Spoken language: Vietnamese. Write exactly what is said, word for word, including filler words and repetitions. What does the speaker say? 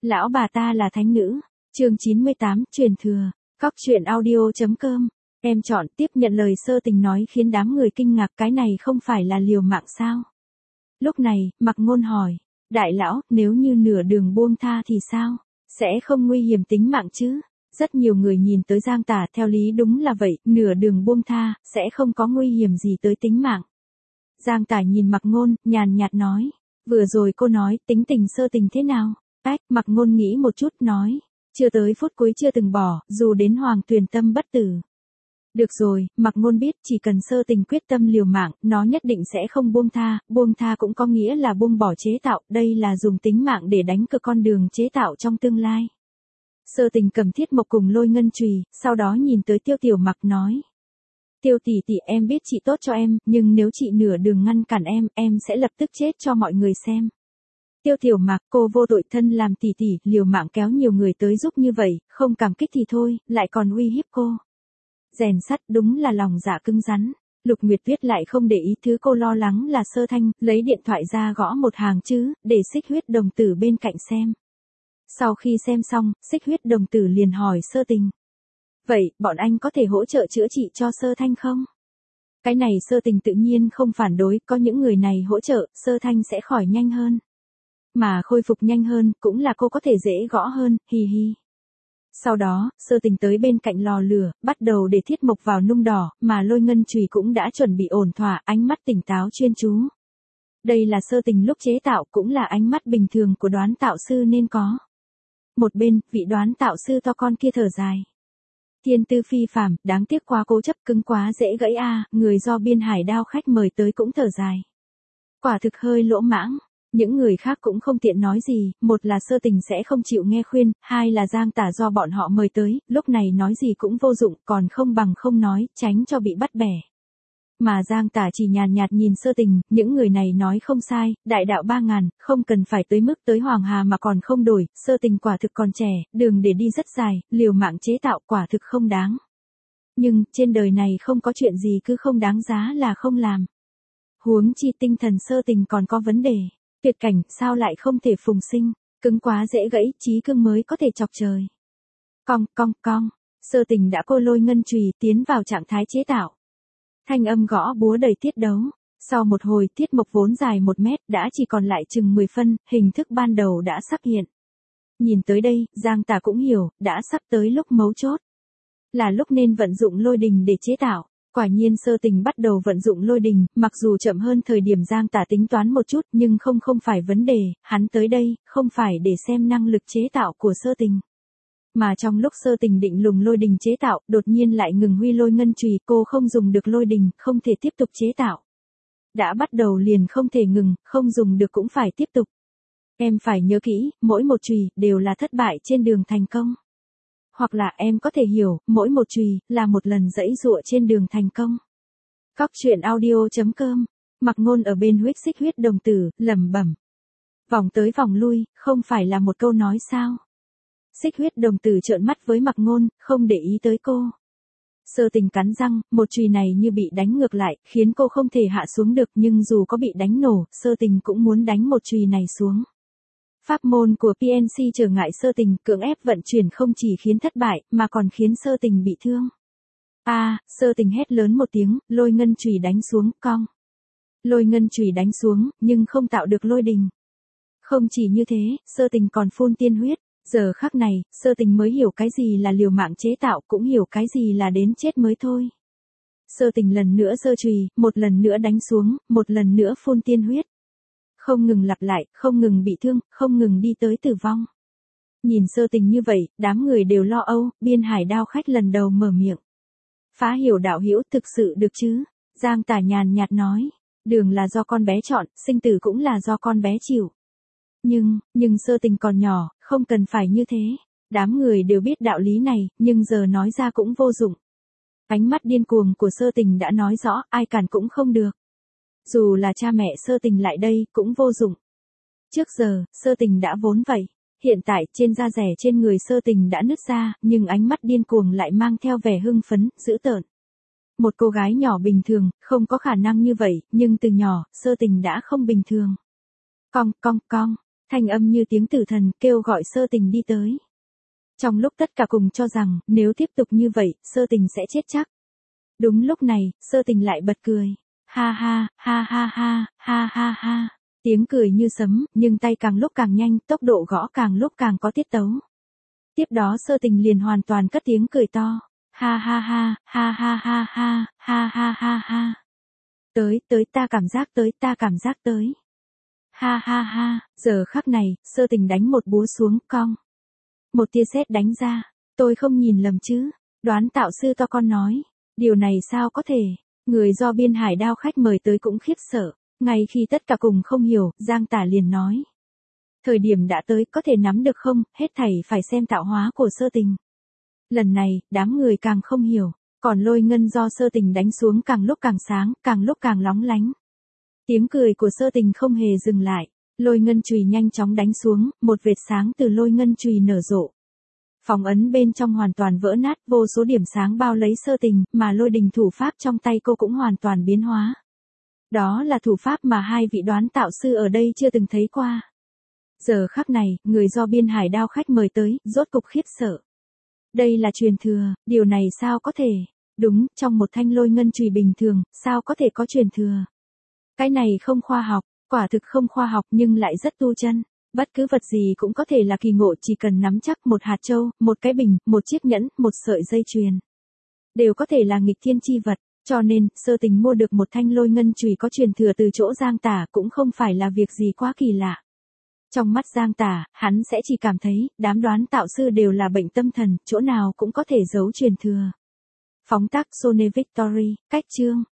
Lão bà ta là thánh nữ. Chương chín mươi tám, truyền thừa. Cóc truyện audio chấm com. Em chọn tiếp nhận lời Sơ Tình nói khiến đám người kinh ngạc, cái này không phải là liều mạng sao? Lúc này, Mặc Ngôn hỏi, đại lão, nếu như nửa đường buông tha thì sao? Sẽ không nguy hiểm tính mạng chứ? Rất nhiều người nhìn tới Giang Tả, theo lý đúng là vậy, nửa đường buông tha, sẽ không có nguy hiểm gì tới tính mạng. Giang Tả nhìn Mặc Ngôn, nhàn nhạt nói, vừa rồi cô nói, tính tình Sơ Tình thế nào? Ách, Mặc Ngôn nghĩ một chút, nói, chưa tới phút cuối chưa từng bỏ, dù đến hoàng tuyền tâm bất tử. Được rồi, Mặc Ngôn biết chỉ cần Sơ Tình quyết tâm liều mạng, nó nhất định sẽ không buông tha, buông tha cũng có nghĩa là buông bỏ chế tạo, đây là dùng tính mạng để đánh cược con đường chế tạo trong tương lai. Sơ Tình cầm thiết mộc cùng lôi ngân chùy, sau đó nhìn tới Tiêu Tiểu Mặc nói. Tiêu tỷ tỷ, em biết chị tốt cho em, nhưng nếu chị nửa đường ngăn cản em, em sẽ lập tức chết cho mọi người xem. Tiêu Tiểu Mặc, cô vô tội, thân làm tỷ tỷ, liều mạng kéo nhiều người tới giúp như vậy, không cảm kích thì thôi, lại còn uy hiếp cô. Rèn sắt, đúng là lòng dạ cứng rắn. Lục Nguyệt Tuyết lại không để ý, thứ cô lo lắng là Sơ Thanh, lấy điện thoại ra gõ một hàng chữ, để Xích Huyết Đồng Tử bên cạnh xem. Sau khi xem xong, Xích Huyết Đồng Tử liền hỏi Sơ Tình. Vậy, bọn anh có thể hỗ trợ chữa trị cho Sơ Thanh không? Cái này Sơ Tình tự nhiên không phản đối, có những người này hỗ trợ, Sơ Thanh sẽ khỏi nhanh hơn. Mà khôi phục nhanh hơn, cũng là cô có thể dễ gõ hơn, hi hi. Sau đó, Sơ Tình tới bên cạnh lò lửa, bắt đầu để thiết mộc vào nung đỏ, mà lôi ngân chùy cũng đã chuẩn bị ổn thỏa, ánh mắt tỉnh táo chuyên chú. Đây là Sơ Tình lúc chế tạo, cũng là ánh mắt bình thường của đoán tạo sư nên có. Một bên, vị đoán tạo sư to con kia thở dài. Thiên tư phi phàm, đáng tiếc quá cố chấp, cứng quá dễ gãy a, người do Biên Hải Đao khách mời tới cũng thở dài. Quả thực hơi lỗ mãng. Những người khác cũng không tiện nói gì, một là Sơ Tình sẽ không chịu nghe khuyên, hai là Giang Tả do bọn họ mời tới, lúc này nói gì cũng vô dụng, còn không bằng không nói, tránh cho bị bắt bẻ. Mà Giang Tả chỉ nhàn nhạt nhìn Sơ Tình, những người này nói không sai, đại đạo ba ngàn, không cần phải tới mức tới Hoàng Hà mà còn không đổi, Sơ Tình quả thực còn trẻ, đường để đi rất dài, liều mạng chế tạo quả thực không đáng. Nhưng, trên đời này không có chuyện gì cứ không đáng giá là không làm. Huống chi tinh thần Sơ Tình còn có vấn đề. Tuyệt cảnh, sao lại không thể phùng sinh, cứng quá dễ gãy, chí cương mới có thể chọc trời. Cong, cong, cong, Sơ Tình đã cô lôi ngân chùy tiến vào trạng thái chế tạo. Thanh âm gõ búa đầy tiết đấu, sau một hồi thiết mộc vốn dài một mét đã chỉ còn lại chừng mười phân, hình thức ban đầu đã sắp hiện. Nhìn tới đây, Giang Tả cũng hiểu, đã sắp tới lúc mấu chốt. Là lúc nên vận dụng lôi đình để chế tạo. Quả nhiên Sơ Tình bắt đầu vận dụng lôi đình, mặc dù chậm hơn thời điểm Giang Tả tính toán một chút nhưng không không phải vấn đề, hắn tới đây, không phải để xem năng lực chế tạo của Sơ Tình. Mà trong lúc Sơ Tình định lùng lôi đình chế tạo, đột nhiên lại ngừng huy lôi ngân chùy, cô không dùng được lôi đình, không thể tiếp tục chế tạo. Đã bắt đầu liền không thể ngừng, không dùng được cũng phải tiếp tục. Em phải nhớ kỹ, mỗi một chùy, đều là thất bại trên đường thành công. Hoặc là em có thể hiểu, mỗi một chùy, là một lần dẫy dụa trên đường thành công. Cóc truyện audio chấm com. Mặc Ngôn ở bên huyết Xích Huyết Đồng Tử, lẩm bẩm. Vòng tới vòng lui, không phải là một câu nói sao? Xích Huyết Đồng Tử trợn mắt với Mặc Ngôn, không để ý tới cô. Sơ Tình cắn răng, một chùy này như bị đánh ngược lại, khiến cô không thể hạ xuống được, nhưng dù có bị đánh nổ, Sơ Tình cũng muốn đánh một chùy này xuống. Pháp môn của pê en xê trở ngại Sơ Tình, cưỡng ép vận chuyển không chỉ khiến thất bại, mà còn khiến Sơ Tình bị thương. A, à, Sơ Tình hét lớn một tiếng, lôi ngân chùy đánh xuống, cong. Lôi ngân chùy đánh xuống, nhưng không tạo được lôi đình. Không chỉ như thế, Sơ Tình còn phun tiên huyết. Giờ khắc này, Sơ Tình mới hiểu cái gì là liều mạng chế tạo, cũng hiểu cái gì là đến chết mới thôi. Sơ Tình lần nữa giơ chùy, một lần nữa đánh xuống, một lần nữa phun tiên huyết. Không ngừng lặp lại, không ngừng bị thương, không ngừng đi tới tử vong. Nhìn Sơ Tình như vậy, đám người đều lo âu, Biên Hải Đao khách lần đầu mở miệng. Phá Hiểu đạo hữu, thực sự được chứ? Giang Tả nhàn nhạt nói, đường là do con bé chọn, sinh tử cũng là do con bé chịu. Nhưng, nhưng Sơ Tình còn nhỏ, không cần phải như thế. Đám người đều biết đạo lý này, nhưng giờ nói ra cũng vô dụng. Ánh mắt điên cuồng của Sơ Tình đã nói rõ, ai cản cũng không được. Dù là cha mẹ Sơ Tình lại đây, cũng vô dụng. Trước giờ, Sơ Tình đã vốn vậy. Hiện tại, trên da rẻ trên người Sơ Tình đã nứt ra, nhưng ánh mắt điên cuồng lại mang theo vẻ hưng phấn, dữ tợn. Một cô gái nhỏ bình thường, không có khả năng như vậy, nhưng từ nhỏ, Sơ Tình đã không bình thường. Cong, cong, cong. Thanh âm như tiếng tử thần kêu gọi Sơ Tình đi tới. Trong lúc tất cả cùng cho rằng, nếu tiếp tục như vậy, Sơ Tình sẽ chết chắc. Đúng lúc này, Sơ Tình lại bật cười. Ha ha, ha ha ha, ha ha ha. Tiếng cười như sấm, nhưng tay càng lúc càng nhanh, tốc độ gõ càng lúc càng có tiết tấu. Tiếp đó Sơ Tình liền hoàn toàn cất tiếng cười to. Ha ha ha, ha ha ha ha, ha ha ha ha. Tới, tới ta cảm giác tới, ta cảm giác tới. Ha ha ha, giờ khắc này, Sơ Tình đánh một búa xuống, cong. Một tia sét đánh ra. Tôi không nhìn lầm chứ. Đoán tạo sư to con nói. Điều này sao có thể. Người do Biên Hải Đao khách mời tới cũng khiếp sợ. Ngay khi tất cả cùng không hiểu, Giang Tả liền nói. Thời điểm đã tới, có thể nắm được không, hết thảy phải xem tạo hóa của Sơ Tình. Lần này, đám người càng không hiểu. Còn lôi ngân do Sơ Tình đánh xuống càng lúc càng sáng, càng lúc càng lóng lánh. Tiếng cười của Sơ Tình không hề dừng lại. Lôi ngân chùy nhanh chóng đánh xuống, một vệt sáng từ lôi ngân chùy nở rộ. Phòng ấn bên trong hoàn toàn vỡ nát, vô số điểm sáng bao lấy Sơ Tình, mà lôi đình thủ pháp trong tay cô cũng hoàn toàn biến hóa. Đó là thủ pháp mà hai vị đoán tạo sư ở đây chưa từng thấy qua. Giờ khắc này, người do Biên Hải Đao khách mời tới, rốt cục khiếp sợ. Đây là truyền thừa, điều này sao có thể? Đúng, trong một thanh lôi ngân chùy bình thường, sao có thể có truyền thừa? Cái này không khoa học, quả thực không khoa học nhưng lại rất tu chân. Bất cứ vật gì cũng có thể là kỳ ngộ, chỉ cần nắm chắc một hạt châu, một cái bình, một chiếc nhẫn, một sợi dây chuyền. Đều có thể là nghịch thiên chi vật, cho nên, Sơ Tình mua được một thanh lôi ngân chùy có truyền thừa từ chỗ Giang Tả cũng không phải là việc gì quá kỳ lạ. Trong mắt Giang Tả, hắn sẽ chỉ cảm thấy, đám đoán tạo sư đều là bệnh tâm thần, chỗ nào cũng có thể giấu truyền thừa. Phóng tác Sony Victory, cách chương.